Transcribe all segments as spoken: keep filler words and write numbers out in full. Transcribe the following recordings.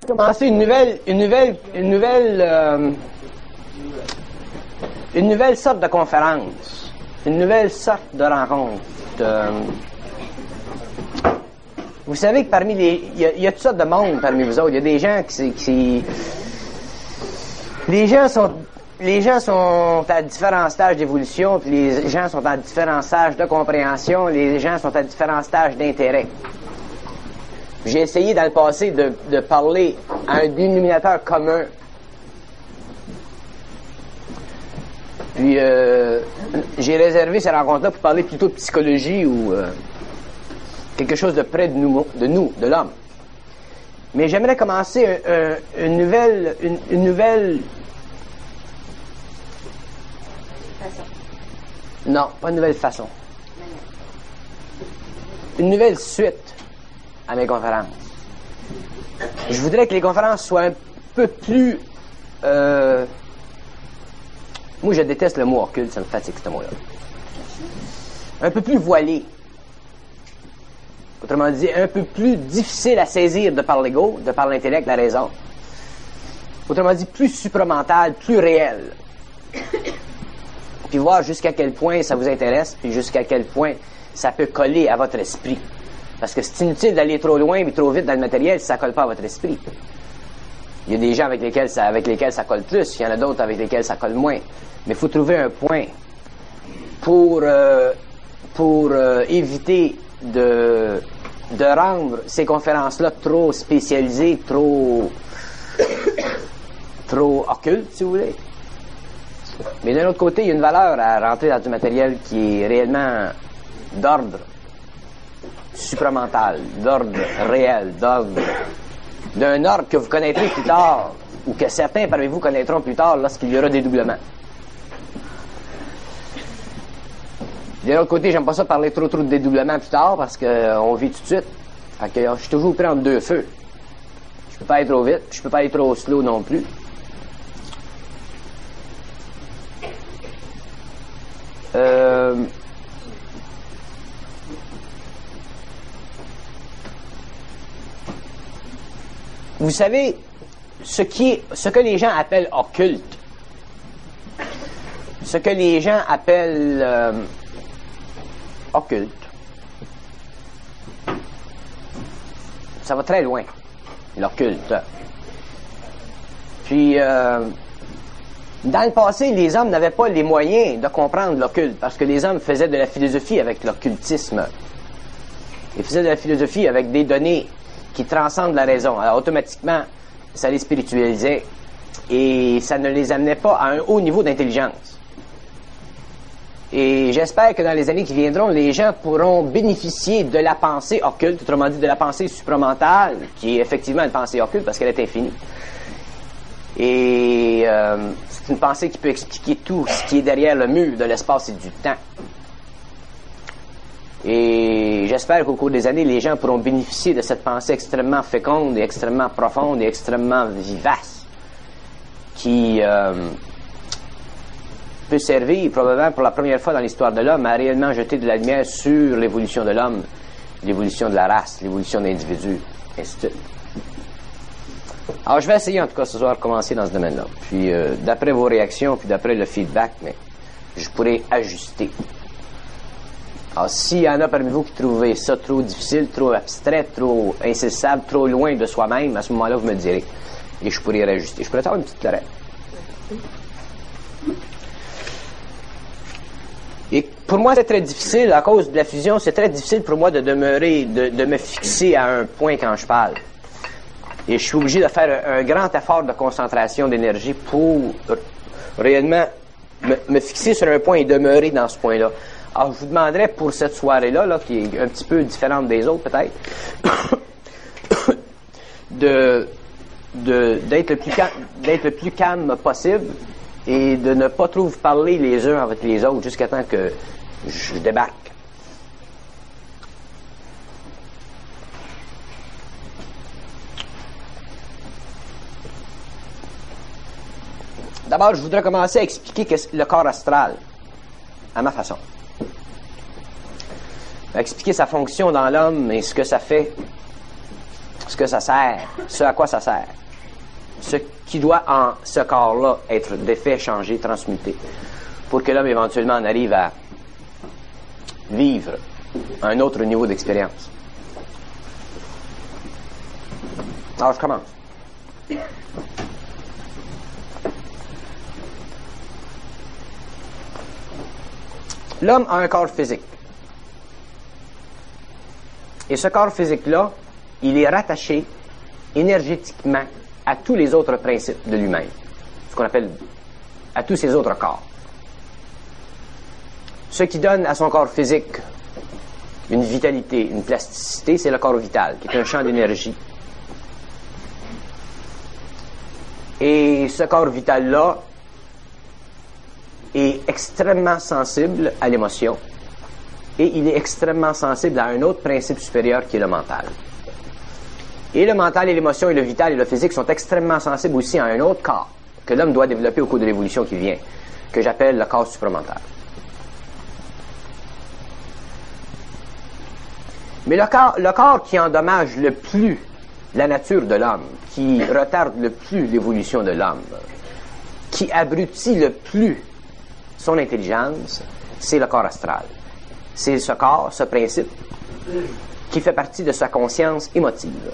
commencer une nouvelle, une nouvelle, une nouvelle, euh, une nouvelle sorte de conférence, une nouvelle sorte de rencontre. Euh, vous savez que parmi les, il y, y a toutes sortes de monde parmi vous autres. Il y a des gens qui, qui, les gens sont, les gens sont à différents stages d'évolution, puis les gens sont à différents stages de compréhension, les gens sont à différents stages d'intérêt. J'ai essayé dans le passé de, de parler à un dénominateur commun. Puis euh, j'ai réservé ces rencontres-là pour parler plutôt de psychologie ou euh, quelque chose de près de nous, de nous, de l'homme. Mais j'aimerais commencer un, un, une nouvelle, une, une nouvelle. Façon. Non, pas une nouvelle façon. Une nouvelle suite à mes conférences. Je voudrais que les conférences soient un peu plus... Euh, moi, je déteste le mot occulte, ça me fatigue ce mot-là. Un peu plus voilé. Autrement dit, un peu plus difficile à saisir de par l'ego, de par l'intellect, la raison. Autrement dit, plus supramental, plus réel. Puis voir jusqu'à quel point ça vous intéresse, puis jusqu'à quel point ça peut coller à votre esprit. Parce que c'est inutile d'aller trop loin et trop vite dans le matériel si ça ne colle pas à votre esprit. Il y a des gens avec lesquels ça, avec lesquels ça colle plus, il y en a d'autres avec lesquels ça colle moins. Mais il faut trouver un point pour, euh, pour euh, éviter de, de rendre ces conférences-là trop spécialisées, trop, trop occultes, si vous voulez. Mais d'un autre côté, il y a une valeur à rentrer dans du matériel qui est réellement d'ordre supramental, d'ordre réel, d'ordre d'un ordre que vous connaîtrez plus tard, ou que certains parmi vous connaîtront plus tard lorsqu'il y aura des doublements. De l'autre côté, j'aime pas ça parler trop trop de dédoublement plus tard parce qu'on euh, vit tout de suite. Fait que je suis toujours pris entre deux feux. Je peux pas aller trop vite, je peux pas aller trop slow non plus. Euh... Vous savez, ce qui est, ce que les gens appellent occulte, ce que les gens appellent euh, occulte, ça va très loin, l'occulte. Puis, euh, dans le passé, les hommes n'avaient pas les moyens de comprendre l'occulte, parce que les hommes faisaient de la philosophie avec l'occultisme. Ils faisaient de la philosophie avec des données qui transcendent la raison. Alors, automatiquement, ça les spiritualisait et ça ne les amenait pas à un haut niveau d'intelligence. Et j'espère que dans les années qui viendront, les gens pourront bénéficier de la pensée occulte, autrement dit de la pensée supramentale, qui est effectivement une pensée occulte parce qu'elle est infinie. Et euh, c'est une pensée qui peut expliquer tout ce qui est derrière le mur de l'espace et du temps. Et j'espère qu'au cours des années, les gens pourront bénéficier de cette pensée extrêmement féconde et extrêmement profonde et extrêmement vivace qui euh, peut servir probablement pour la première fois dans l'histoire de l'homme à réellement jeter de la lumière sur l'évolution de l'homme, l'évolution de la race, l'évolution de l'individu, et ainsi de suite. Alors je vais essayer en tout cas ce soir de commencer dans ce domaine-là. Puis euh, d'après vos réactions, puis d'après le feedback, mais je pourrais ajuster. Alors, s'il y en a parmi vous qui trouvez ça trop difficile, trop abstrait, trop insaisissable, trop loin de soi-même, à ce moment-là, vous me direz. Et je pourrais réajuster. Je pourrais faire une petite clarette. Et pour moi, c'est très difficile, à cause de la fusion, c'est très difficile pour moi de demeurer, de, de me fixer à un point quand je parle. Et je suis obligé de faire un, un grand effort de concentration d'énergie pour réellement me, me fixer sur un point et demeurer dans ce point-là. Alors, je vous demanderais pour cette soirée-là, là, qui est un petit peu différente des autres, peut-être, de, de, d'être le plus calme, d'être le plus calme possible et de ne pas trop vous parler les uns avec les autres jusqu'à temps que je débarque. D'abord, je voudrais commencer à expliquer le corps astral, à ma façon. Expliquer sa fonction dans l'homme et ce que ça fait, ce ce que ça sert, ce à quoi ça sert, ce qui doit en ce corps-là être défait, changé, transmuté, pour que l'homme éventuellement en arrive à vivre un autre niveau d'expérience. Alors, je commence. L'homme a un corps physique. Et ce corps physique-là, il est rattaché énergétiquement à tous les autres principes de lui-même. Ce qu'on appelle à tous ses autres corps. Ce qui donne à son corps physique une vitalité, une plasticité, c'est le corps vital, qui est un champ d'énergie. Et ce corps vital-là est extrêmement sensible à l'émotion. Et il est extrêmement sensible à un autre principe supérieur qui est le mental. Et le mental et l'émotion et le vital et le physique sont extrêmement sensibles aussi à un autre corps que l'homme doit développer au cours de l'évolution qui vient, que j'appelle le corps supramental. Mais le corps, le corps qui endommage le plus la nature de l'homme, qui retarde le plus l'évolution de l'homme, qui abrutit le plus son intelligence, c'est le corps astral. C'est ce corps, ce principe, qui fait partie de sa conscience émotive.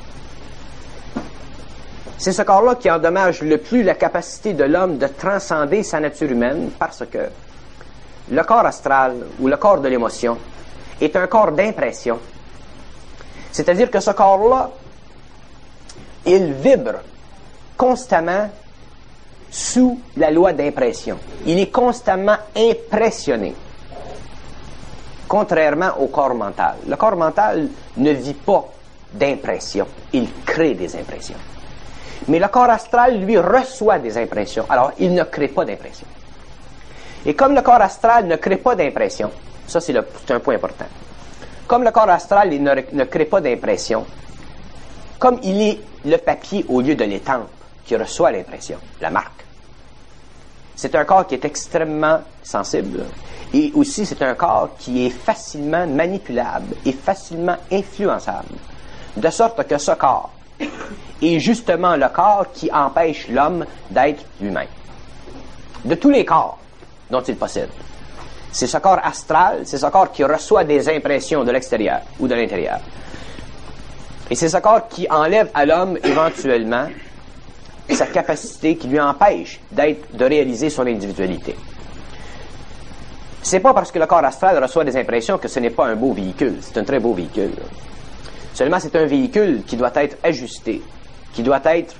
C'est ce corps-là qui endommage le plus la capacité de l'homme de transcender sa nature humaine, parce que le corps astral, ou le corps de l'émotion, est un corps d'impression. C'est-à-dire que ce corps-là, il vibre constamment sous la loi d'impression. Il est constamment impressionné. Contrairement au corps mental. Le corps mental ne vit pas d'impression. Il crée des impressions. Mais le corps astral, lui, reçoit des impressions. Alors, il ne crée pas d'impression. Et comme le corps astral ne crée pas d'impression, ça c'est, le, c'est un point important. Comme le corps astral il ne, ne crée pas d'impression, comme il est le papier au lieu de l'étampe qui reçoit l'impression, la marque, c'est un corps qui est extrêmement sensible. Et aussi, c'est un corps qui est facilement manipulable et facilement influençable. De sorte que ce corps est justement le corps qui empêche l'homme d'être lui-même. De tous les corps dont il possède. C'est ce corps astral, c'est ce corps qui reçoit des impressions de l'extérieur ou de l'intérieur. Et c'est ce corps qui enlève à l'homme éventuellement sa capacité, qui lui empêche d'être, de réaliser son individualité. C'est pas parce que le corps astral reçoit des impressions que ce n'est pas un beau véhicule. C'est un très beau véhicule. Seulement, c'est un véhicule qui doit être ajusté, qui doit être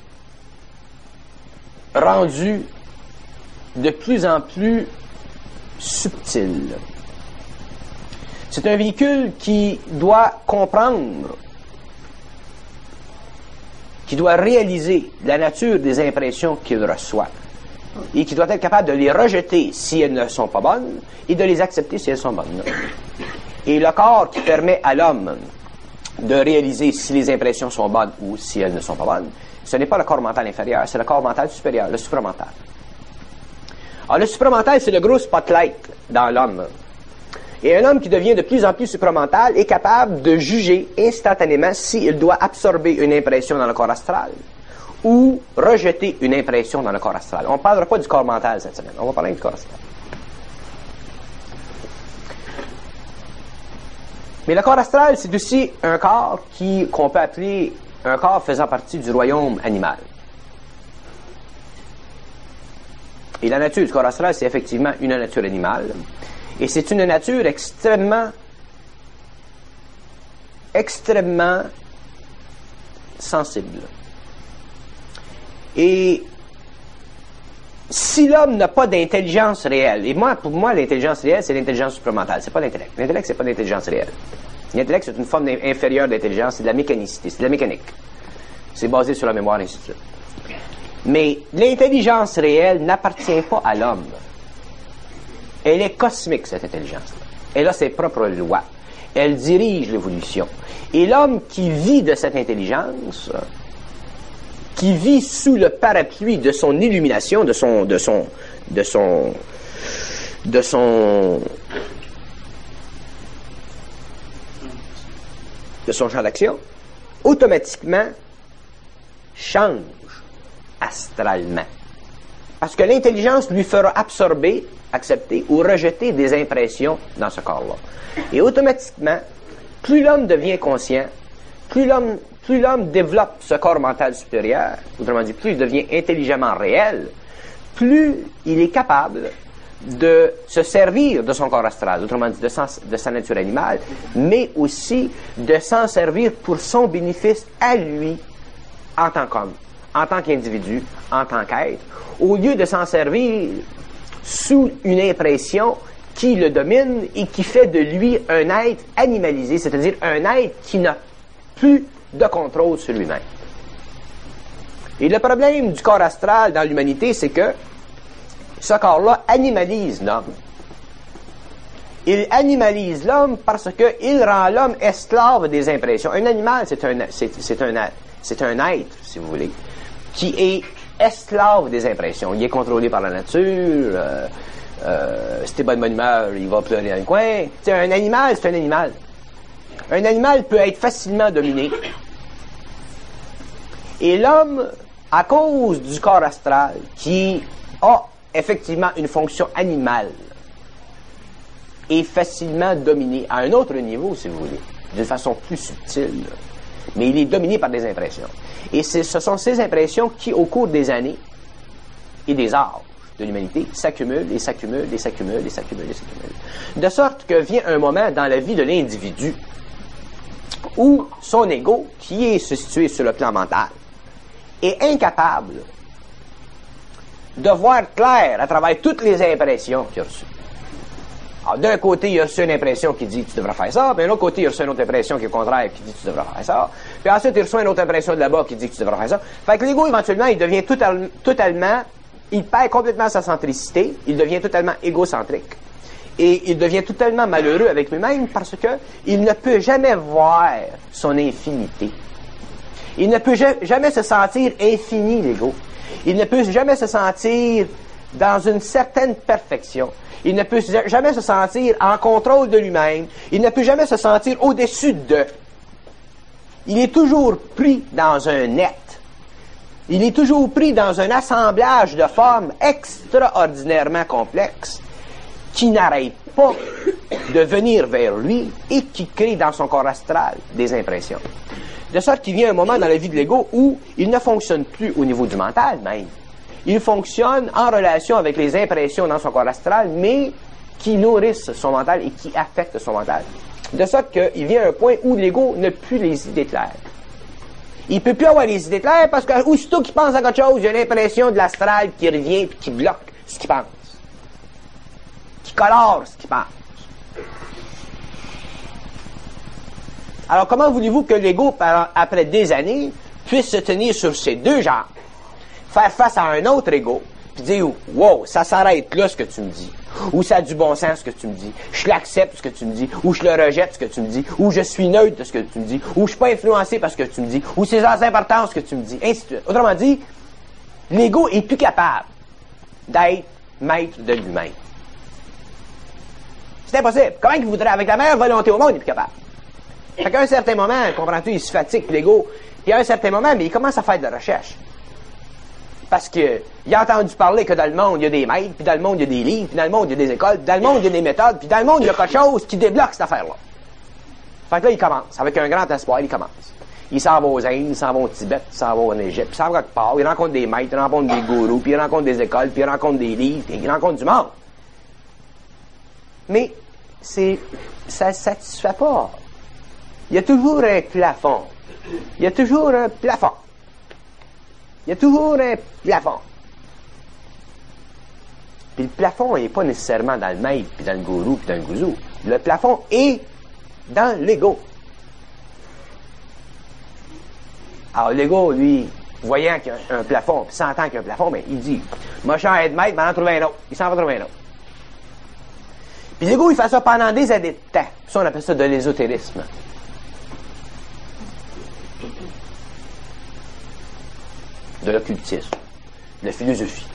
rendu de plus en plus subtil. C'est un véhicule qui doit comprendre, qui doit réaliser la nature des impressions qu'il reçoit et qui doit être capable de les rejeter si elles ne sont pas bonnes et de les accepter si elles sont bonnes. Et le corps qui permet à l'homme de réaliser si les impressions sont bonnes ou si elles ne sont pas bonnes, ce n'est pas le corps mental inférieur, c'est le corps mental supérieur, le supramental. Alors le supramental, c'est le gros spotlight dans l'homme. Et un homme qui devient de plus en plus supramental est capable de juger instantanément s'il doit absorber une impression dans le corps astral ou rejeter une impression dans le corps astral. On ne parlera pas du corps mental cette semaine, on va parler du corps astral. Mais le corps astral, c'est aussi un corps qui, qu'on peut appeler un corps faisant partie du royaume animal. Et la nature du corps astral, c'est effectivement une nature animale. Et c'est une nature extrêmement, extrêmement sensible. Et si l'homme n'a pas d'intelligence réelle, et moi, pour moi, l'intelligence réelle, c'est l'intelligence supramentale, c'est pas l'intellect. L'intellect, c'est pas l'intelligence réelle. L'intellect, c'est une forme inférieure d'intelligence, c'est de la mécanicité, c'est de la mécanique. C'est basé sur la mémoire, et ainsi de suite. Mais l'intelligence réelle n'appartient pas à l'homme. Elle est cosmique, cette intelligence. Elle a ses propres lois. Elle dirige l'évolution. Et l'homme qui vit de cette intelligence, qui vit sous le parapluie de son illumination, de son, de son, de son, de son, de son champ d'action, automatiquement change astralement. Parce que l'intelligence lui fera absorber, accepter ou rejeter des impressions dans ce corps-là. Et automatiquement, plus l'homme devient conscient, plus l'homme, plus l'homme développe ce corps mental supérieur, autrement dit, plus il devient intelligemment réel, plus il est capable de se servir de son corps astral, autrement dit de, sens, de sa nature animale, mais aussi de s'en servir pour son bénéfice à lui en tant qu'homme, en tant qu'individu, en tant qu'être, au lieu de s'en servir sous une impression qui le domine et qui fait de lui un être animalisé, c'est-à-dire un être qui n'a plus de contrôle sur lui-même. Et le problème du corps astral dans l'humanité, c'est que ce corps-là animalise l'homme. Il animalise l'homme parce qu'il rend l'homme esclave des impressions. Un animal, c'est un, c'est, c'est un, c'est un être, si vous voulez, qui est esclave des impressions. Il est contrôlé par la nature. Euh, euh, si t'es pas de bonne humeur, il va pleurer dans le coin. T'sais, un animal, c'est un animal. Un animal peut être facilement dominé. Et l'homme, à cause du corps astral, qui a effectivement une fonction animale, est facilement dominé à un autre niveau, si vous voulez, d'une façon plus subtile. Mais il est dominé par des impressions. Et c'est, ce sont ces impressions qui, au cours des années et des âges de l'humanité, s'accumulent et s'accumulent et s'accumulent et s'accumulent et s'accumulent. De sorte que vient un moment dans la vie de l'individu où son ego, qui est situé sur le plan mental, est incapable de voir clair à travers toutes les impressions qu'il a reçues. Alors, d'un côté, il a reçu une impression qui dit « tu devrais faire ça », puis d'un autre côté, il a reçu une autre impression qui est contraire qui dit « tu devrais faire ça », puis ensuite, il reçoit une autre impression de là-bas qui dit que tu devrais faire ça. Fait que l'ego, éventuellement, il devient total, totalement, il perd complètement sa centricité, il devient totalement égocentrique, et il devient totalement malheureux avec lui-même parce que il ne peut jamais voir son infinité. Il ne peut jamais se sentir infini, l'ego. Il ne peut jamais se sentir dans une certaine perfection. Il ne peut jamais se sentir en contrôle de lui-même. Il ne peut jamais se sentir au-dessus de. Il est toujours pris dans un net. Il est toujours pris dans un assemblage de formes extraordinairement complexes qui n'arrêtent pas de venir vers lui et qui créent dans son corps astral des impressions. De sorte qu'il vient un moment dans la vie de l'ego où il ne fonctionne plus au niveau du mental même. Il fonctionne en relation avec les impressions dans son corps astral, mais qui nourrissent son mental et qui affectent son mental. De sorte qu'il vient un point où l'ego n'a plus les idées claires. Il ne peut plus avoir les idées claires parce que aussitôt qu'il pense à quelque chose, il y a l'impression de l'astral qui revient et qui bloque ce qu'il pense. Qui colore ce qu'il pense. Alors, comment voulez-vous que l'ego, après des années, puisse se tenir sur ses deux jambes, faire face à un autre ego, puis dire « Wow, ça s'arrête là, ce que tu me dis. » Ou « Ça a du bon sens, ce que tu me dis. » Je l'accepte, ce que tu me dis. Ou « Je le rejette, ce que tu me dis. » Ou « Je suis neutre de ce que tu me dis. » Ou « Je suis pas influencé par ce que tu me dis. » Ou « C'est sans importance, ce que tu me dis. » Ainsi de suite. Autrement dit, l'ego est plus capable d'être maître de lui-même. C'est impossible. Comment il voudrait, avec la meilleure volonté au monde, il est plus capable. Fait qu'à un certain moment, comprends-tu, il se fatigue, l'ego, puis à un certain moment, mais il commence à faire de la recherche. Parce que il a entendu parler que dans le monde, il y a des maîtres, puis dans le monde, il y a des livres, puis dans le monde, il y a des écoles, puis dans le monde, il y a des méthodes, puis dans le monde, il y a quelque chose qui débloque cette affaire-là. Fait que là, il commence, avec un grand espoir, il commence. Il s'en va aux Indes, il s'en va au Tibet, il s'en va en Égypte, puis il s'en va quelque part, il rencontre des maîtres, il rencontre des gourous, puis il rencontre des écoles, puis il rencontre des livres, puis il rencontre du monde. Mais, c'est, ça ne satisfait pas. Il y a toujours un plafond. Il y a toujours un plafond. Il y a toujours un plafond. Puis le plafond n'est pas nécessairement dans le maître, puis dans le gourou, puis dans le gouzou. Le plafond est dans l'ego. Alors l'ego, lui, voyant qu'il y a un plafond, puis sentant qu'il y a un plafond, ben, il dit « Moi, je suis en être maître, mais en trouver un autre. » Il s'en va trouver un autre. Puis l'ego, il fait ça pendant des années de temps. Ça, on appelle ça de l'ésotérisme. De l'occultisme, de la philosophie.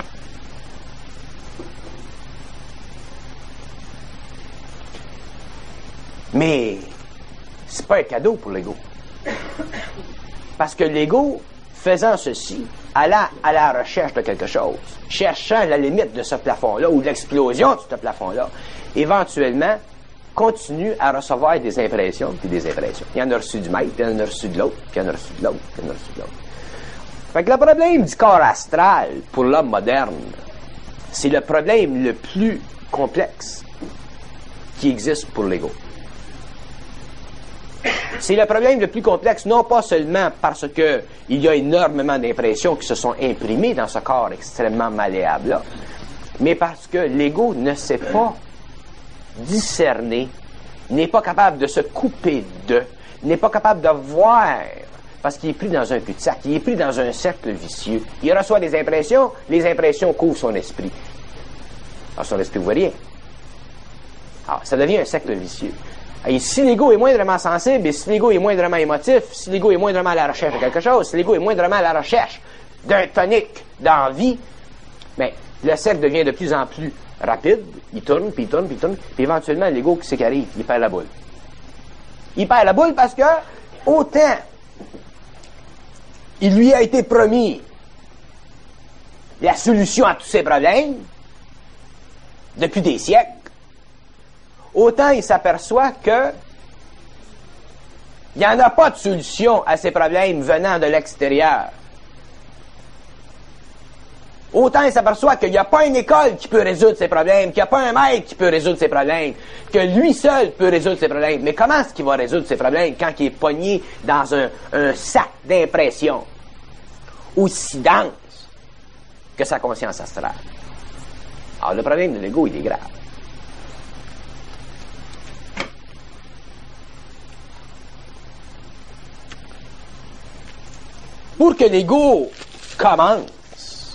Mais c'est pas un cadeau pour l'ego. Parce que l'ego, faisant ceci, allant à la recherche de quelque chose, cherchant la limite de ce plafond-là ou de l'explosion de ce plafond-là, éventuellement, continue à recevoir des impressions puis des impressions. Il y en a reçu du maître, puis il y en a reçu de l'autre, puis il y en a reçu de l'autre, puis il y en a reçu de l'autre. Fait que le problème du corps astral pour l'homme moderne, c'est le problème le plus complexe qui existe pour l'ego. C'est le problème le plus complexe, non pas seulement parce que il y a énormément d'impressions qui se sont imprimées dans ce corps extrêmement malléable-là, mais parce que l'ego ne sait pas discerner, n'est pas capable de se couper de, n'est pas capable de voir, parce qu'il est pris dans un cul-de-sac, il est pris dans un cercle vicieux. Il reçoit des impressions, les impressions couvrent son esprit. Alors son esprit ne voit rien. Alors, ça devient un cercle vicieux. Et si l'ego est moindrement sensible, et si l'ego est moindrement émotif, si l'ego est moindrement à la recherche de quelque chose, si l'ego est moindrement à la recherche d'un tonique d'envie, bien, le cercle devient de plus en plus rapide, il tourne, puis il tourne, puis il tourne, puis éventuellement, l'ego, qui c'est qui arrive? Il perd la boule. Il perd la boule parce que, autant il lui a été promis la solution à tous ses problèmes, depuis des siècles, autant il s'aperçoit que il n'y en a pas de solution à ces problèmes venant de l'extérieur. Autant il s'aperçoit qu'il n'y a pas une école qui peut résoudre ses problèmes, qu'il n'y a pas un maître qui peut résoudre ses problèmes, que lui seul peut résoudre ses problèmes. Mais comment est-ce qu'il va résoudre ses problèmes quand il est pogné dans un, un sac d'impressions aussi dense que sa conscience astrale? Alors le problème de l'ego, il est grave. Pour que l'ego commence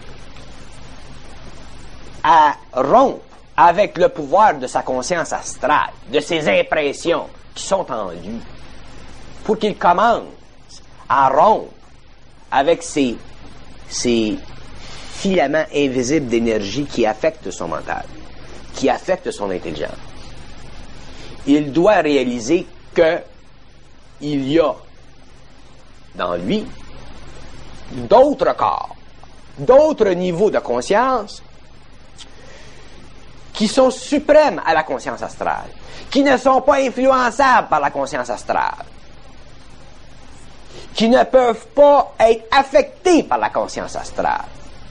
à rompre avec le pouvoir de sa conscience astrale, de ses impressions qui sont en lui, pour qu'il commence à rompre avec ces, ces filaments invisibles d'énergie qui affectent son mental, qui affectent son intelligence, il doit réaliser que il y a dans lui d'autres corps, d'autres niveaux de conscience qui sont suprêmes à la conscience astrale, qui ne sont pas influençables par la conscience astrale, qui ne peuvent pas être affectés par la conscience astrale.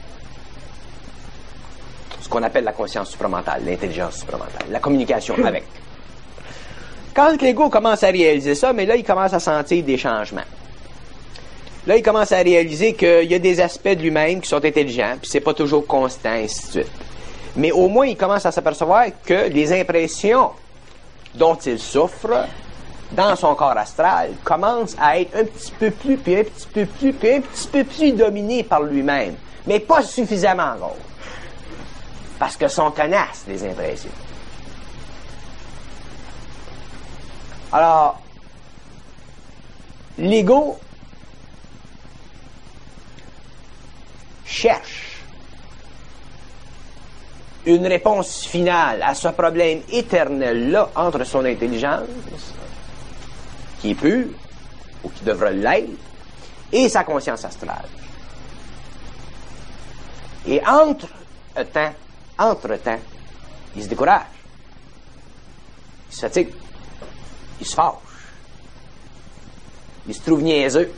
Ce qu'on appelle la conscience supramentale, l'intelligence supramentale, la communication avec. Quand l'ego commence à réaliser ça, mais là, il commence à sentir des changements. Là, il commence à réaliser qu'il y a des aspects de lui-même qui sont intelligents, puis c'est pas toujours constant, et ainsi de suite. Mais au moins, il commence à s'apercevoir que les impressions dont il souffre dans son corps astral commencent à être un petit peu plus, puis un petit peu plus, puis un petit peu plus dominées par lui-même. Mais pas suffisamment gros. Parce que sont tenaces, les impressions. Alors, l'ego cherche une réponse finale à ce problème éternel-là entre son intelligence, qui est pure, ou qui devrait l'être, et sa conscience astrale. Et entre-temps, entre-temps, il se décourage, il se fatigue, il se fâche, il se trouve niaiseux.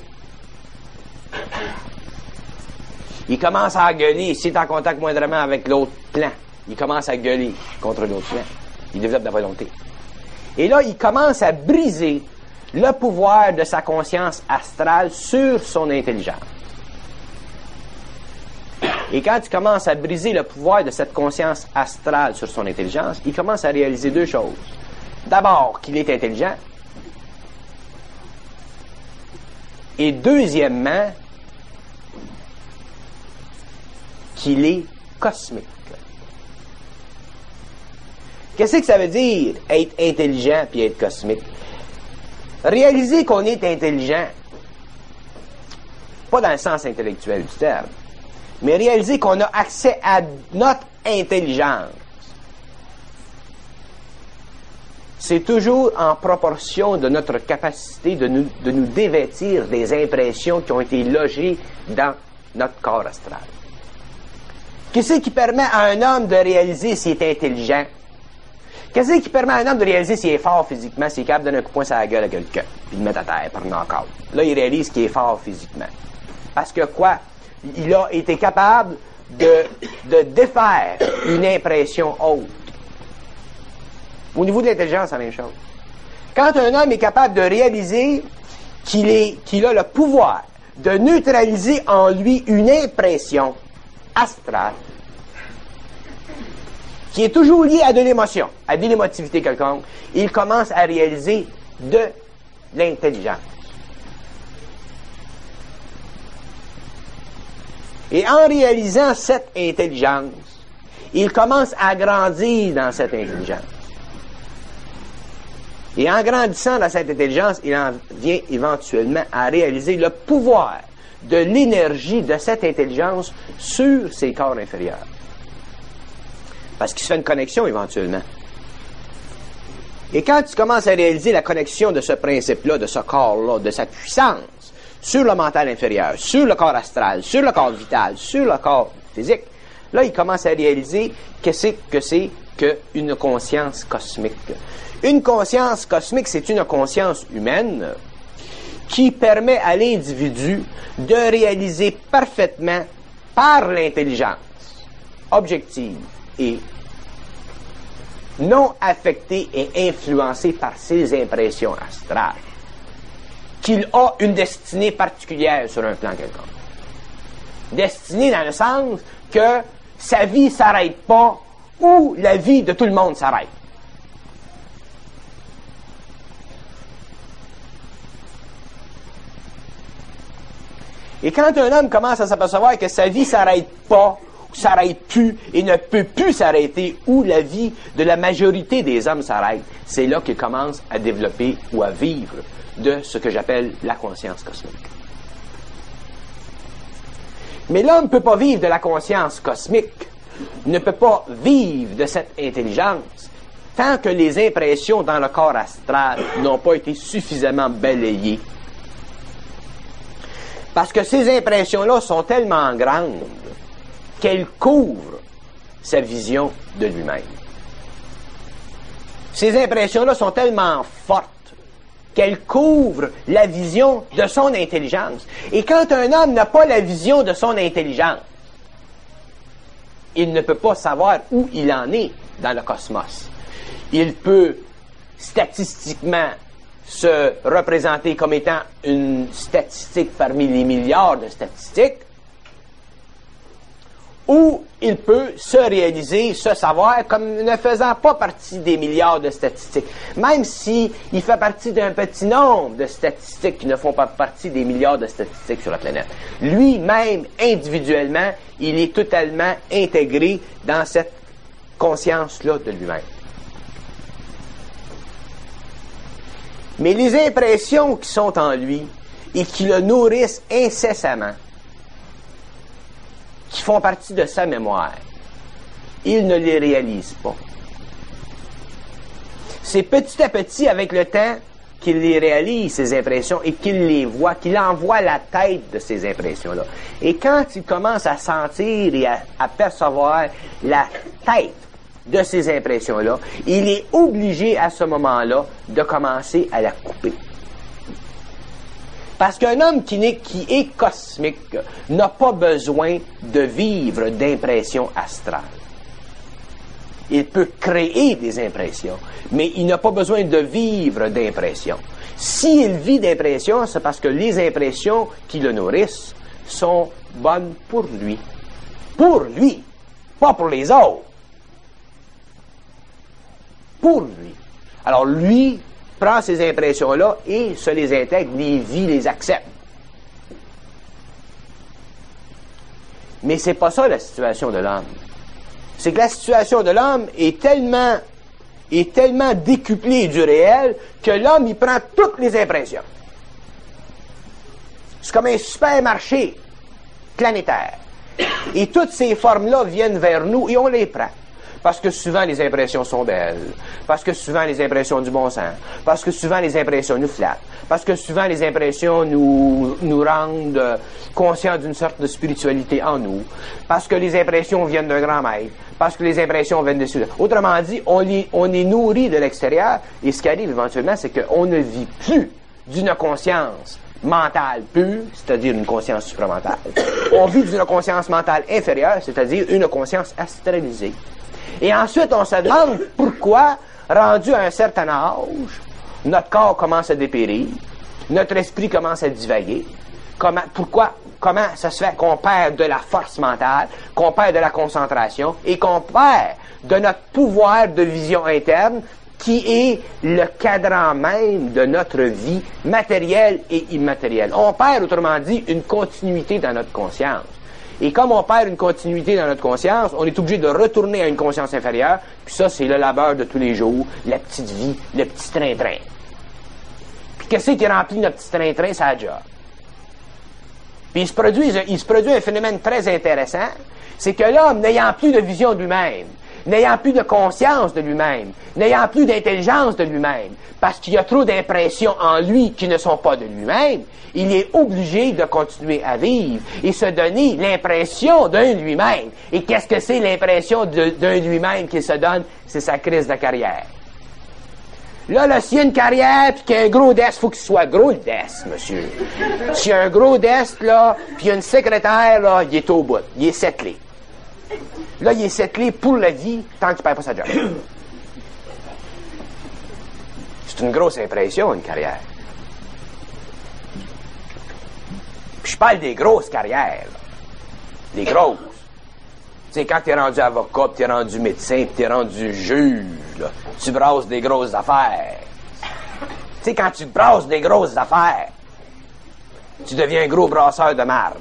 Il commence à gueuler, s'il est en contact moindrement avec l'autre plan, il commence à gueuler contre l'autre plan. Il développe de la volonté. Et là, il commence à briser le pouvoir de sa conscience astrale sur son intelligence. Et quand il commence à briser le pouvoir de cette conscience astrale sur son intelligence, il commence à réaliser deux choses. D'abord, qu'il est intelligent. Et deuxièmement, qu'il est cosmique. Qu'est-ce que ça veut dire, être intelligent puis être cosmique? Réaliser qu'on est intelligent, pas dans le sens intellectuel du terme, mais réaliser qu'on a accès à notre intelligence, c'est toujours en proportion de notre capacité de nous, de nous dévêtir des impressions qui ont été logées dans notre corps astral. Qu'est-ce qui permet à un homme de réaliser s'il est intelligent? Qu'est-ce qui permet à un homme de réaliser s'il est fort physiquement, s'il est capable de donner un coup de poing sur la gueule à quelqu'un, puis de le mettre à terre par knock-out? Là, il réalise qu'il est fort physiquement. Parce que quoi? Il a été capable de, de défaire une impression haute. Au niveau de l'intelligence, c'est la même chose. Quand un homme est capable de réaliser qu'il est, qu'il a le pouvoir de neutraliser en lui une impression astrale, qui est toujours liée à de l'émotion, à de l'émotivité quelconque, il commence à réaliser de l'intelligence. Et en réalisant cette intelligence, il commence à grandir dans cette intelligence. Et en grandissant dans cette intelligence, il en vient éventuellement à réaliser le pouvoir de l'énergie de cette intelligence sur ses corps inférieurs. Parce qu'il se fait une connexion éventuellement. Et quand tu commences à réaliser la connexion de ce principe-là, de ce corps-là, de sa puissance, sur le mental inférieur, sur le corps astral, sur le corps vital, sur le corps physique, là, il commence à réaliser que c'est que c'est qu'une conscience cosmique. Une conscience cosmique, c'est une conscience humaine qui permet à l'individu de réaliser parfaitement par l'intelligence objective et non affectée et influencée par ses impressions astrales, qu'il a une destinée particulière sur un plan quelconque. Destinée dans le sens que sa vie ne s'arrête pas où la vie de tout le monde s'arrête. Et quand un homme commence à s'apercevoir que sa vie ne s'arrête pas, ou s'arrête plus, et ne peut plus s'arrêter, où la vie de la majorité des hommes s'arrête, c'est là qu'il commence à développer ou à vivre de ce que j'appelle la conscience cosmique. Mais l'homme ne peut pas vivre de la conscience cosmique, ne peut pas vivre de cette intelligence, tant que les impressions dans le corps astral n'ont pas été suffisamment balayées. Parce que ces impressions-là sont tellement grandes qu'elles couvrent sa vision de lui-même. Ces impressions-là sont tellement fortes qu'elles couvrent la vision de son intelligence. Et quand un homme n'a pas la vision de son intelligence, il ne peut pas savoir où il en est dans le cosmos. Il peut statistiquement se représenter comme étant une statistique parmi les milliards de statistiques, ou il peut se réaliser, se savoir comme ne faisant pas partie des milliards de statistiques, même si il fait partie d'un petit nombre de statistiques qui ne font pas partie des milliards de statistiques sur la planète. Lui-même, individuellement, il est totalement intégré dans cette conscience-là de lui-même. Mais les impressions qui sont en lui et qui le nourrissent incessamment, qui font partie de sa mémoire, il ne les réalise pas. C'est petit à petit, avec le temps, qu'il les réalise, ces impressions, et qu'il les voit, qu'il envoie la tête de ces impressions-là. Et quand il commence à sentir et à, à percevoir la tête de ces impressions-là, il est obligé à ce moment-là de commencer à la couper. Parce qu'un homme qui, n'est, qui est cosmique n'a pas besoin de vivre d'impressions astrales. Il peut créer des impressions, mais il n'a pas besoin de vivre d'impressions. S'il vit d'impressions, c'est parce que les impressions qui le nourrissent sont bonnes pour lui. Pour lui, pas pour les autres. Pour lui. Alors lui prend ces impressions-là et se les intègre, les vit, les accepte. Mais c'est pas ça la situation de l'homme. C'est que la situation de l'homme est tellement, est tellement décuplée du réel que l'homme, il prend toutes les impressions. C'est comme un supermarché planétaire. Et toutes ces formes-là viennent vers nous et on les prend. Parce que souvent les impressions sont belles. Parce que souvent les impressions ont du bon sens. Parce que souvent les impressions nous flattent. Parce que souvent les impressions nous, nous rendent euh, conscients d'une sorte de spiritualité en nous. Parce que les impressions viennent d'un grand maître. Parce que les impressions viennent de sud. Autrement dit, on, les, on est nourri de l'extérieur. Et ce qui arrive éventuellement, c'est qu'on ne vit plus d'une conscience mentale pure, c'est-à-dire une conscience supramentale. On vit d'une conscience mentale inférieure, c'est-à-dire une conscience astralisée. Et ensuite, on se demande pourquoi, rendu à un certain âge, notre corps commence à dépérir, notre esprit commence à divaguer. Comment, pourquoi, comment ça se fait qu'on perd de la force mentale, qu'on perd de la concentration et qu'on perd de notre pouvoir de vision interne qui est le cadran même de notre vie matérielle et immatérielle. On perd, autrement dit, une continuité dans notre conscience. Et comme on perd une continuité dans notre conscience, on est obligé de retourner à une conscience inférieure, puis ça, c'est le labeur de tous les jours, la petite vie, le petit train-train. Puis qu'est-ce qui remplit notre petit train-train? C'est la job. Puis il se produit, il se produit un phénomène très intéressant, c'est que l'homme, n'ayant plus de vision de lui-même, n'ayant plus de conscience de lui-même, n'ayant plus d'intelligence de lui-même, parce qu'il y a trop d'impressions en lui qui ne sont pas de lui-même, il est obligé de continuer à vivre et se donner l'impression d'un lui-même. Et qu'est-ce que c'est l'impression d'un lui-même qu'il se donne? C'est sa crise de carrière. Là, là, s'il y a une carrière puis qu'il y a un gros desk, il faut qu'il soit gros le desk, monsieur. S'il y a un gros desk, là, puis il y a une secrétaire, là, il est au bout, il est settlé. Là, il est settlé pour la vie tant qu'il ne perd pas sa job. C'est une grosse impression, une carrière. Puis je parle des grosses carrières, là. Des grosses. Tu sais, quand t'es rendu avocat, pis t'es rendu médecin, pis t'es rendu juge, là, tu brasses des grosses affaires. Tu sais, quand tu brasses des grosses affaires, tu deviens un gros brasseur de marde.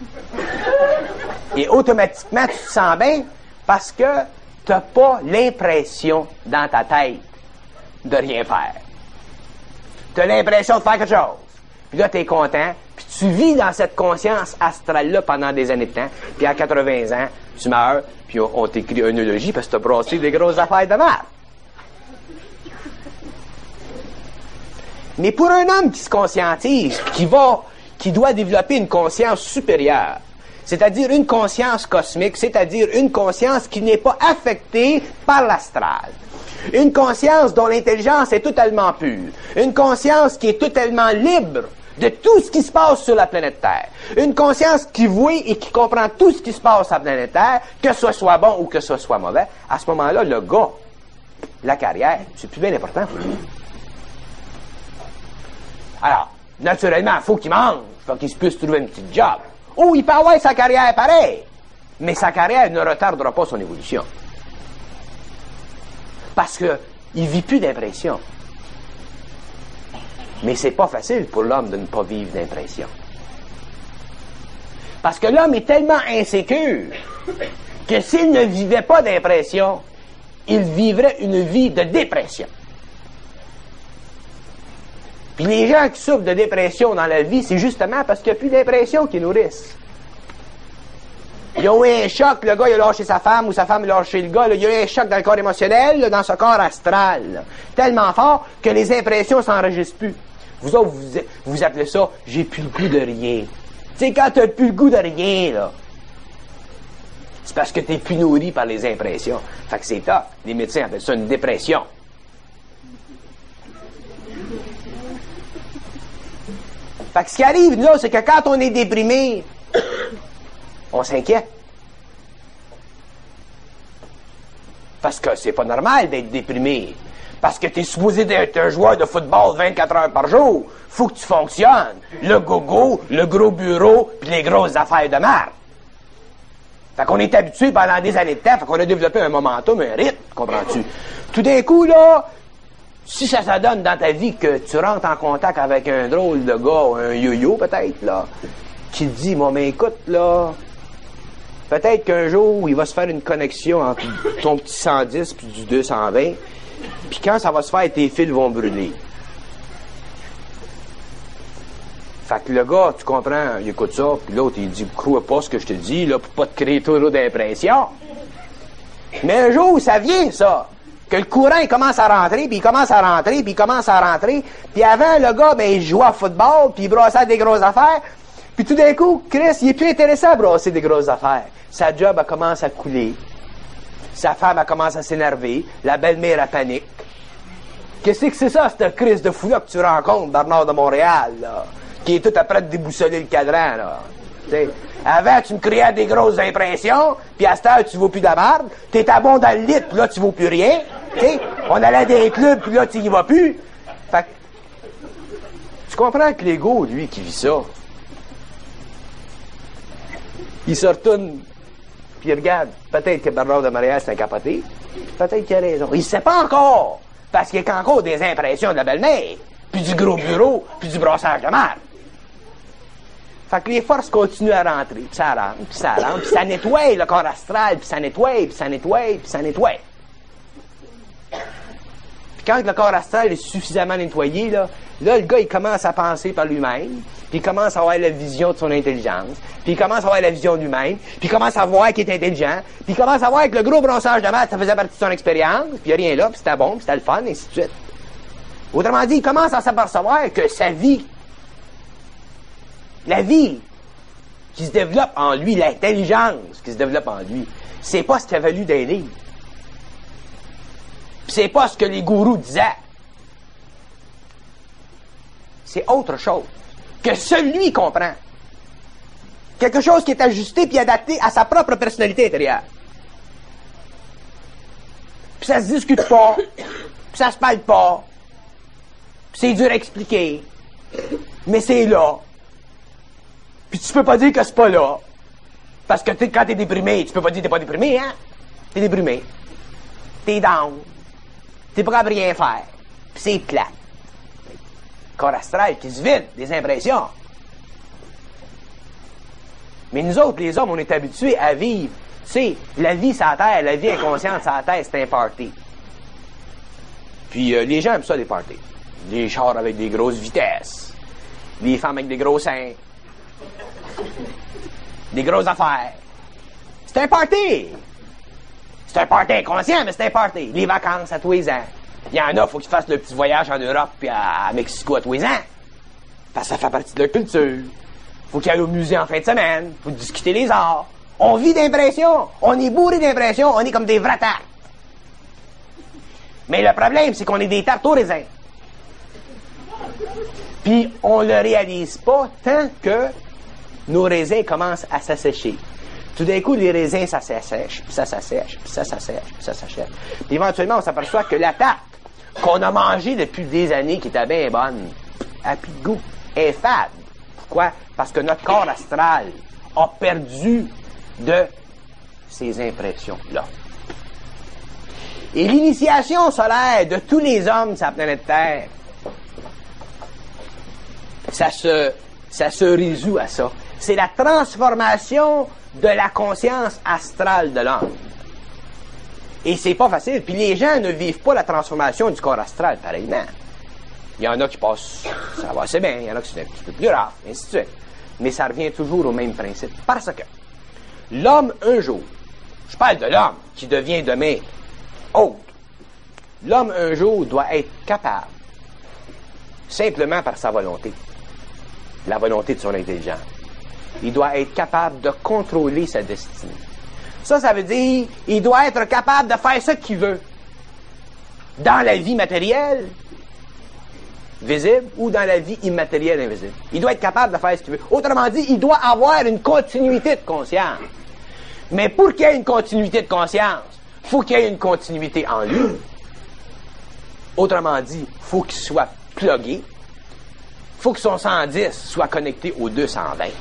Et automatiquement, tu te sens bien parce que t'as pas l'impression dans ta tête de rien faire. T'as l'impression de faire quelque chose. Puis là, t'es content, puis tu vis dans cette conscience astrale-là pendant des années de temps, puis à quatre-vingts ans, tu meurs, puis on, on t'écrit une eulogie parce que t'as brassé des grosses affaires de marde. Mais pour un homme qui se conscientise, qui va, qui doit développer une conscience supérieure, c'est-à-dire une conscience cosmique, c'est-à-dire une conscience qui n'est pas affectée par l'astral. Une conscience dont l'intelligence est totalement pure. Une conscience qui est totalement libre de tout ce qui se passe sur la planète Terre. Une conscience qui voit et qui comprend tout ce qui se passe sur la planète Terre, que ce soit bon ou que ce soit mauvais. À ce moment-là, le gars, la carrière, c'est plus bien important pour lui. Alors, naturellement, il faut qu'il mange, il faut qu'il puisse trouver un petit job. Ou il peut avoir sa carrière pareil, mais sa carrière ne retardera pas son évolution. Parce qu'il ne vit plus d'impression. Mais c'est pas facile pour l'homme de ne pas vivre d'impression. Parce que l'homme est tellement insécure que s'il ne vivait pas d'impression, il vivrait une vie de dépression. Puis les gens qui souffrent de dépression dans la vie, c'est justement parce qu'il n'y a plus d'impression qui nourrissent. Il y a eu un choc, le gars il a lâché sa femme ou sa femme a lâché le gars, là, il y a eu un choc dans le corps émotionnel, là, dans ce corps astral, là, tellement fort que les impressions ne s'enregistrent plus. Vous autres, vous, vous appelez ça « j'ai plus le goût de rien ». Tu sais, quand tu n'as plus le goût de rien, là, c'est parce que tu n'es plus nourri par les impressions. Fait que c'est tough. Les médecins appellent ça une dépression. Fait que ce qui arrive, là, c'est que quand on est déprimé, on s'inquiète. Parce que c'est pas normal d'être déprimé. Parce que tu es supposé d'être un joueur de football vingt-quatre heures par jour. Faut que tu fonctionnes. Le gogo, le gros bureau, puis les grosses affaires de marde. Fait qu'on est habitué pendant des années de temps, fait qu'on a développé un momentum, un rythme, comprends-tu? Tout d'un coup, là, si ça se donne dans ta vie que tu rentres en contact avec un drôle de gars, un yo-yo peut-être, là, qui te dit, bon, mais écoute, là, peut-être qu'un jour, il va se faire une connexion entre ton petit cent dix puis du deux cent vingt, puis quand ça va se faire, tes fils vont brûler. Fait que le gars, tu comprends, il écoute ça, puis l'autre, il dit, crois pas ce que je te dis, là, pour pas te créer trop d'impression. Mais un jour, ça vient, ça. Que le courant, il commence à rentrer, puis il commence à rentrer, puis il commence à rentrer. Puis avant, le gars, ben, il jouait au football, puis il brassait des grosses affaires. Puis tout d'un coup, Chris, il est plus intéressé à brasser des grosses affaires. Sa job, elle commence à couler. Sa femme, elle commence à s'énerver. La belle-mère, elle panique. Qu'est-ce que c'est ça, cette crise de fou-là que tu rencontres dans le nord de Montréal, là? Qui est tout après de déboussoler le cadran, là. T'sais, avant, tu me créais des grosses impressions, puis à cette heure, tu vaux plus de la merde. T'es à bon dans le lit, puis là, tu vaux plus rien. T'sais, on allait dans les clubs, puis là, tu y vas plus. Fait que, tu comprends que l'ego, lui, qui vit ça, il se retourne, puis il regarde. Peut-être que Bernard de Montréal, c'est un capoté. Peut-être qu'il a raison. Il sait pas encore, parce qu'il y a encore des impressions de la belle-mère, puis du gros bureau, puis du brassage de merde. Fait que les forces continuent à rentrer, puis ça rentre, puis ça rentre, puis ça nettoie le corps astral, puis ça nettoie, puis ça nettoie, puis ça nettoie. Puis quand le corps astral est suffisamment nettoyé, là, là, le gars, il commence à penser par lui-même, puis il commence à avoir la vision de son intelligence, puis il commence à avoir la vision de lui-même, puis il commence à voir qu'il est intelligent, puis il commence à voir que le gros bronzage de maths, ça faisait partie de son expérience, puis il n'y a rien là, puis c'était bon, puis c'était le fun, et ainsi de suite. Autrement dit, il commence à s'apercevoir que sa vie, la vie qui se développe en lui, l'intelligence qui se développe en lui, c'est pas ce qu'il a valu d'un livre. Puis c'est pas ce que les gourous disaient. C'est autre chose que seul lui comprend. Quelque chose qui est ajusté puis adapté à sa propre personnalité intérieure. Puis ça se discute pas, puis ça se parle pas, puis c'est dur à expliquer, mais c'est là. Puis tu peux pas dire que c'est pas là. Parce que t'es, quand t'es déprimé, tu peux pas dire que t'es pas déprimé, hein? T'es déprimé. T'es down. T'es pas capable de rien faire. Puis c'est plate. Corps astral qui se vide des impressions. Mais nous autres, les hommes, on est habitués à vivre. Tu sais, la vie sur la terre, la vie inconsciente sur la terre, c'est un party. Puis euh, les gens aiment ça, des parties. Des chars avec des grosses vitesses. Des femmes avec des gros seins. Des grosses affaires. C'est un party. C'est un party inconscient, mais c'est un party. Les vacances à tous les ans. Il y en a, faut qu'ils fassent le petit voyage en Europe puis à, à Mexico à tous les ans. Parce que ça fait partie de leur culture. Faut qu'ils aillent au musée en fin de semaine. Faut discuter les arts. On vit d'impressions. On est bourré d'impressions. On est comme des vrais tartes. Mais le problème, c'est qu'on est des tartes aux raisins. Puis on le réalise pas tant que nos raisins commencent à s'assécher. Tout d'un coup, les raisins, ça s'assèche, puis ça s'assèche, puis ça s'assèche, puis ça s'assèche. Puis éventuellement, on s'aperçoit que la tarte qu'on a mangée depuis des années, qui était bien bonne, a plus de goût, est fade. Pourquoi? Parce que notre corps astral a perdu de ces impressions-là. Et l'initiation solaire de tous les hommes sur la planète Terre, ça se, ça se résout à ça. C'est la transformation de la conscience astrale de l'homme. Et c'est pas facile. Puis les gens ne vivent pas la transformation du corps astral pareillement. Il y en a qui passent, ça va assez bien, il y en a qui c'est un petit peu plus rare, et ainsi de suite. Mais ça revient toujours au même principe. Parce que l'homme, un jour, je parle de l'homme qui devient demain autre. L'homme, un jour, doit être capable, simplement par sa volonté, la volonté de son intelligence, il doit être capable de contrôler sa destinée. Ça, ça veut dire, il doit être capable de faire ce qu'il veut. Dans la vie matérielle, visible, ou dans la vie immatérielle, invisible. Il doit être capable de faire ce qu'il veut. Autrement dit, il doit avoir une continuité de conscience. Mais pour qu'il y ait une continuité de conscience, il faut qu'il y ait une continuité en lui. Autrement dit, il faut qu'il soit plugué. Il faut que son cent dix soit connecté au deux cent vingt.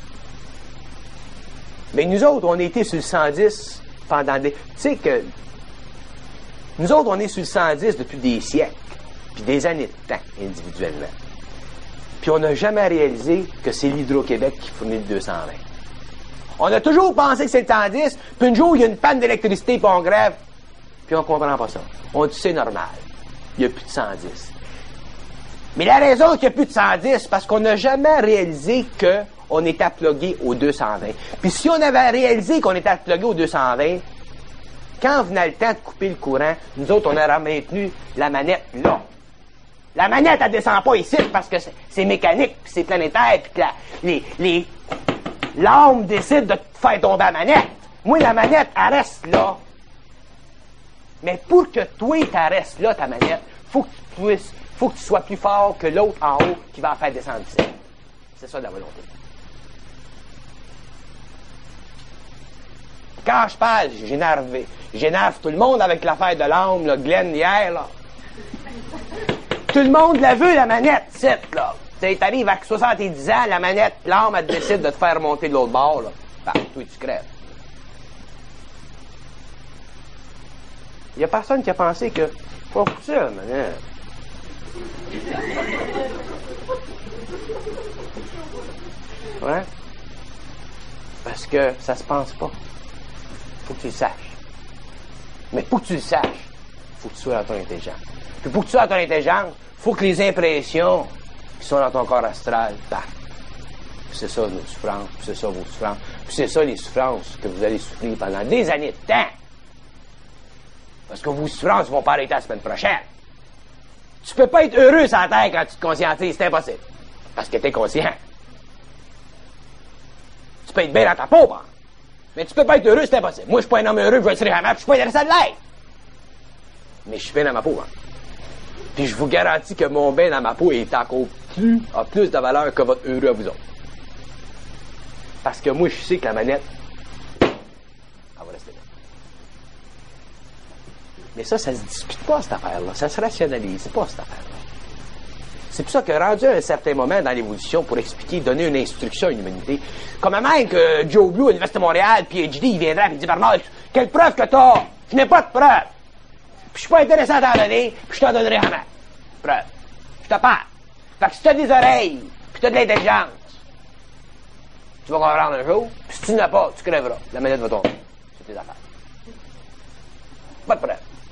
Mais nous autres, on a été sur le cent dix pendant des... Tu sais que... Nous autres, on est sur le cent dix depuis des siècles, puis des années de temps, individuellement. Puis on n'a jamais réalisé que c'est l'Hydro-Québec qui fournit le deux cent vingt. On a toujours pensé que c'est le cent dix, puis un jour, il y a une panne d'électricité, puis on grève, puis on comprend pas ça. On dit c'est normal. Il n'y a plus de cent dix. Mais la raison qu'il n'y a plus de cent dix, c'est parce qu'on n'a jamais réalisé qu'on était plugué au deux cent vingt. Puis si on avait réalisé qu'on était plugué au deux cent vingt, quand venait le temps de couper le courant, nous autres, on aurait maintenu la manette là. La manette, elle descend pas ici parce que c'est mécanique, puis c'est planétaire, puis que la, les, les, l'âme décide de te faire tomber la manette. Moi, la manette, elle reste là. Mais pour que toi, tu restes là, ta manette, faut que tu puisses, faut que tu sois plus fort que l'autre en haut qui va en faire descendre ici. C'est ça de la volonté. Quand je parle, j'énerve, j'énerve tout le monde avec l'affaire de l'âme, là, Glenn hier, là. Tout le monde la veut, la manette, c'est là. Tu t'arrives à soixante-dix ans, la manette, l'âme, elle décide de te faire monter de l'autre bord, là. Bah, toi, tu crèves. Il n'y a personne qui a pensé que faut pousser la manette. Ouais? Parce que ça se pense pas. Faut que tu le saches. Mais pour que tu le saches, faut que tu sois dans ton intelligence. Puis pour que tu sois dans ton intelligence, faut que les impressions qui sont dans ton corps astral partent. Puis c'est ça nos souffrances, puis c'est ça vos souffrances, puis c'est ça les souffrances que vous allez souffrir pendant des années de temps. Parce que vos souffrances ne vont pas arrêter la semaine prochaine. Tu peux pas être heureux sur la terre quand tu te conscientises, c'est impossible. Parce que tu es conscient. Tu peux être bien dans ta peau, hein? Mais tu peux pas être heureux, c'est impossible. Moi, je suis pas un homme heureux, je vais être sur les puis je suis pas intéressé de l'être. Mais je suis bien dans ma peau, hein? Puis je vous garantis que mon bien dans ma peau est encore plus, a plus de valeur que votre heureux à vous autres. Parce que moi, je sais que la manette, elle va rester là. Mais ça, ça se discute pas, cette affaire-là. Ça se rationalise pas, cette affaire-là. C'est pour ça que, rendu à un certain moment dans l'évolution, pour expliquer, donner une instruction à une humanité, comme même que Joe Blue, à l'Université de Montréal, P H D, il viendra et il dit, Bernard, quelle preuve que t'as? Je n'ai pas de preuve. Puis je suis pas intéressé à t'en donner, puis je t'en donnerai jamais. Preuve. Je te parle. Fait que si t'as des oreilles, puis t'as de l'intelligence, tu vas comprendre un jour, puis si tu n'as pas, tu crèveras. La manette va tomber. C'est tes affaires. Pas de preuve.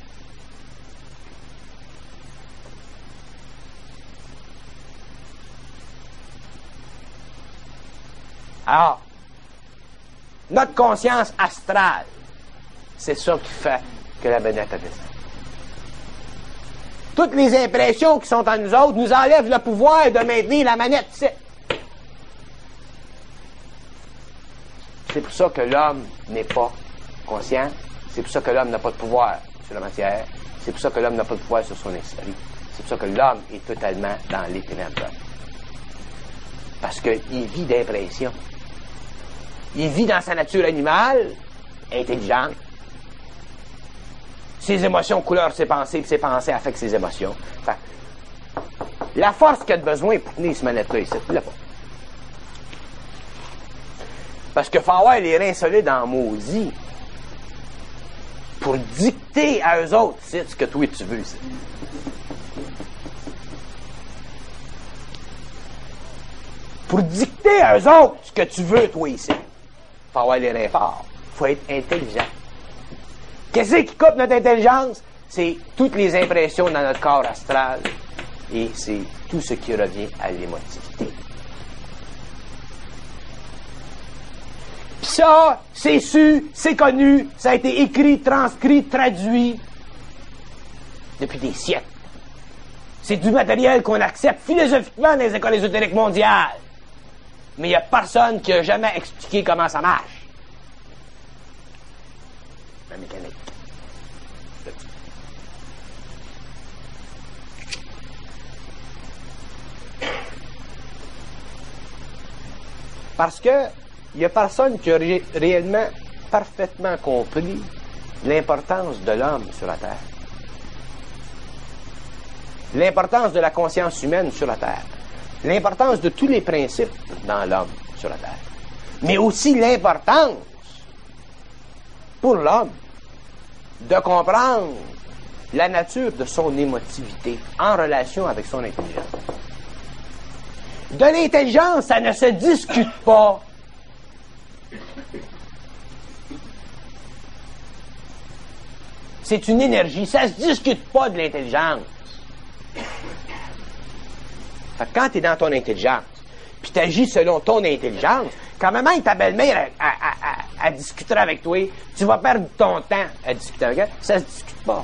Alors, notre conscience astrale, c'est ça qui fait que la manette a descendu. Toutes les impressions qui sont en nous autres nous enlèvent le pouvoir de maintenir la manette ici. C'est pour ça que l'homme n'est pas conscient. C'est pour ça que l'homme n'a pas de pouvoir sur la matière. C'est pour ça que l'homme n'a pas de pouvoir sur son esprit. C'est pour ça que l'homme est totalement dans les ténèbres. Parce qu'il vit d'impressions. Il vit dans sa nature animale, intelligente. Ses émotions couleur ses pensées, puis ses pensées affectent ses émotions. Fait, la force qu'il a de besoin pour tenir ce manette-là ici, il l'a pas. Parce qu'il faut avoir les reins solides en maudit pour dicter à eux autres c'est ce que toi tu veux. C'est. Pour dicter à eux autres ce que tu veux, toi, ici. Faut avoir les reins forts. Faut être intelligent. Qu'est-ce qui coupe notre intelligence? C'est toutes les impressions dans notre corps astral et c'est tout ce qui revient à l'émotivité. Puis ça, c'est su, c'est connu, ça a été écrit, transcrit, traduit depuis des siècles. C'est du matériel qu'on accepte philosophiquement dans les écoles ésotériques mondiales. Mais il n'y a personne qui a jamais expliqué comment ça marche. La mécanique. Parce que il n'y a personne qui a ré- réellement, parfaitement compris l'importance de l'homme sur la Terre. L'importance de la conscience humaine sur la Terre. L'importance de tous les principes dans l'homme sur la Terre. Mais aussi l'importance pour l'homme de comprendre la nature de son émotivité en relation avec son intelligence. De l'intelligence, ça ne se discute pas. C'est une énergie, ça ne se discute pas de l'intelligence. Fait que quand tu es dans ton intelligence, puis tu agis selon ton intelligence, quand même ta belle-mère, elle, elle, elle, elle discutera avec toi, tu vas perdre ton temps à discuter avec elle, ça se discute pas.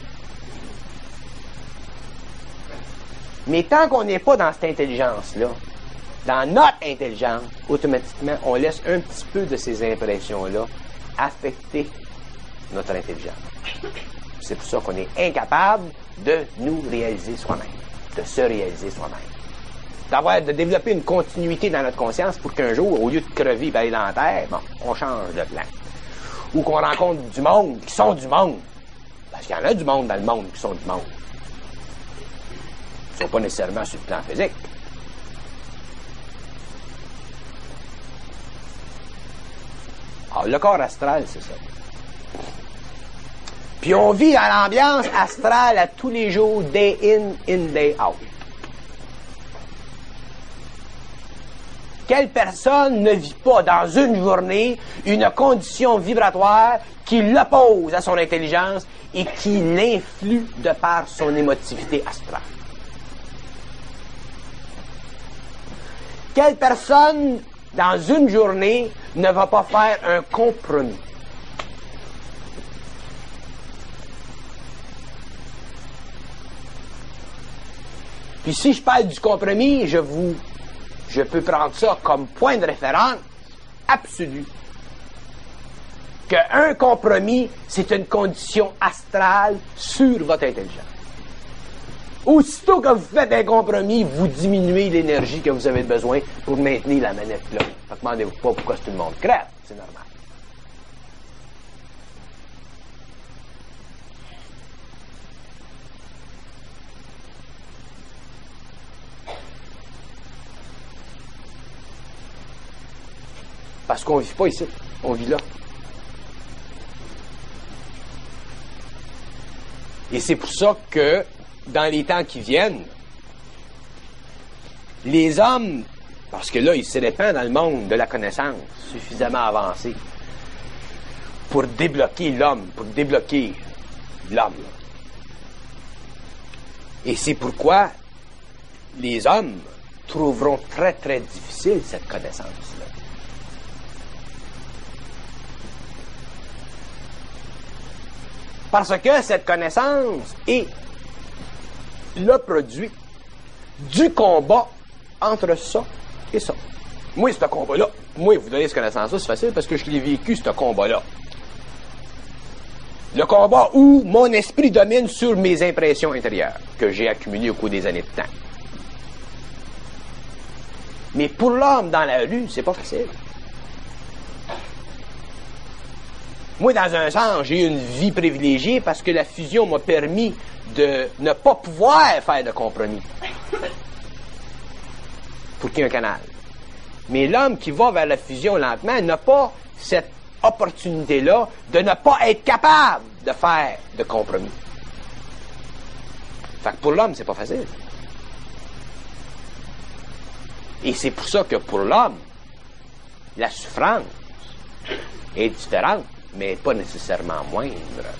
Mais tant qu'on n'est pas dans cette intelligence-là, dans notre intelligence, automatiquement, on laisse un petit peu de ces impressions-là affecter notre intelligence. C'est pour ça qu'on est incapable de nous réaliser soi-même, de se réaliser soi-même. D'avoir, de développer une continuité dans notre conscience pour qu'un jour, au lieu de crever et d'aller dans la terre, bon, on change de plan. Ou qu'on rencontre du monde qui sont du monde. Parce qu'il y en a du monde dans le monde qui sont du monde. Ils ne sont pas nécessairement sur le plan physique. Alors, le corps astral, c'est ça. Puis on vit dans l'ambiance astrale à tous les jours, day in, in, day out. Quelle personne ne vit pas dans une journée une condition vibratoire qui l'oppose à son intelligence et qui l'influe de par son émotivité astrale? Quelle personne, dans une journée, ne va pas faire un compromis? Puis si je parle du compromis, je vous, je peux prendre ça comme point de référence absolu. Qu'un compromis, c'est une condition astrale sur votre intelligence. Aussitôt que vous faites un compromis, vous diminuez l'énergie que vous avez besoin pour maintenir la manette là. Fait que demandez-vous pas pourquoi tout le monde crève, c'est normal. Parce qu'on ne vit pas ici, on vit là. Et c'est pour ça que, dans les temps qui viennent, les hommes, parce que là, ils se répandent dans le monde de la connaissance suffisamment avancé pour débloquer l'homme, pour débloquer l'homme. Et c'est pourquoi les hommes trouveront très, très difficile cette connaissance-là. Parce que cette connaissance est le produit du combat entre ça et ça. Moi, ce combat-là, moi, vous donner cette connaissance-là, c'est facile parce que je l'ai vécu, ce combat-là. Le combat où mon esprit domine sur mes impressions intérieures que j'ai accumulées au cours des années de temps. Mais pour l'homme dans la rue, c'est pas facile. Moi, dans un sens, j'ai eu une vie privilégiée parce que la fusion m'a permis de ne pas pouvoir faire de compromis pour qu'il y ait un canal. Mais l'homme qui va vers la fusion lentement n'a pas cette opportunité-là de ne pas être capable de faire de compromis. Fait que pour l'homme, c'est pas facile. Et c'est pour ça que pour l'homme, la souffrance est différente, mais pas nécessairement moindre.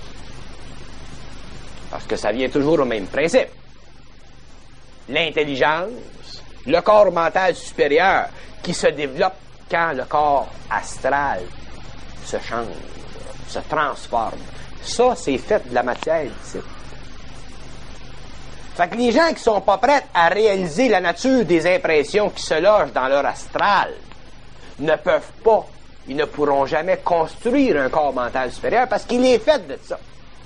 Parce que ça vient toujours au même principe. L'intelligence, le corps mental supérieur qui se développe quand le corps astral se change, se transforme. Ça, c'est fait de la matière ici. Fait que les gens qui sont pas prêts à réaliser la nature des impressions qui se logent dans leur astral ne peuvent pas, ils ne pourront jamais construire un corps mental supérieur parce qu'il est fait de ça.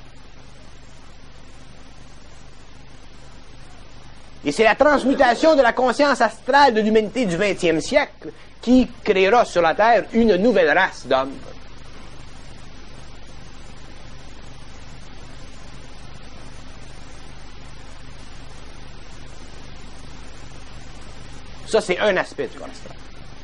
Et c'est la transmutation de la conscience astrale de l'humanité du vingtième siècle qui créera sur la Terre une nouvelle race d'hommes. Ça, c'est un aspect du corps astral.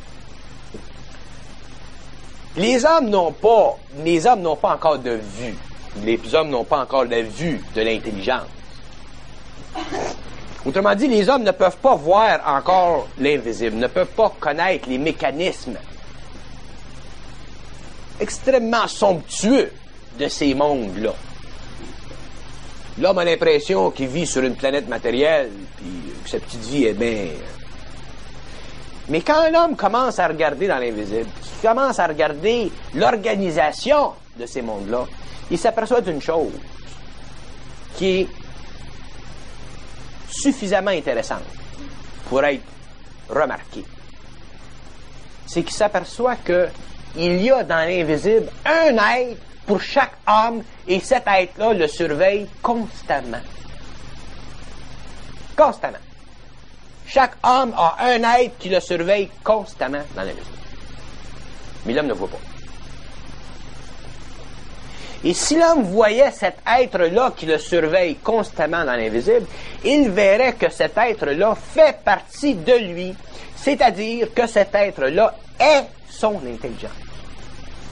Les hommes n'ont pas, les hommes n'ont pas encore de vue. Les hommes n'ont pas encore la vue de l'intelligence. Autrement dit, les hommes ne peuvent pas voir encore l'invisible, ne peuvent pas connaître les mécanismes extrêmement somptueux de ces mondes-là. L'homme a l'impression qu'il vit sur une planète matérielle, puis que sa petite vie est bien... Mais quand l'homme commence à regarder dans l'invisible, commence à regarder l'organisation de ces mondes-là, il s'aperçoit d'une chose qui est suffisamment intéressante pour être remarquée. C'est qu'il s'aperçoit qu'il y a dans l'invisible un être pour chaque homme, et cet être-là le surveille constamment. Constamment. Chaque homme a un être qui le surveille constamment dans l'invisible. Mais l'homme ne voit pas. Et si l'homme voyait cet être-là qui le surveille constamment dans l'invisible, il verrait que cet être-là fait partie de lui, c'est-à-dire que cet être-là est son intelligence.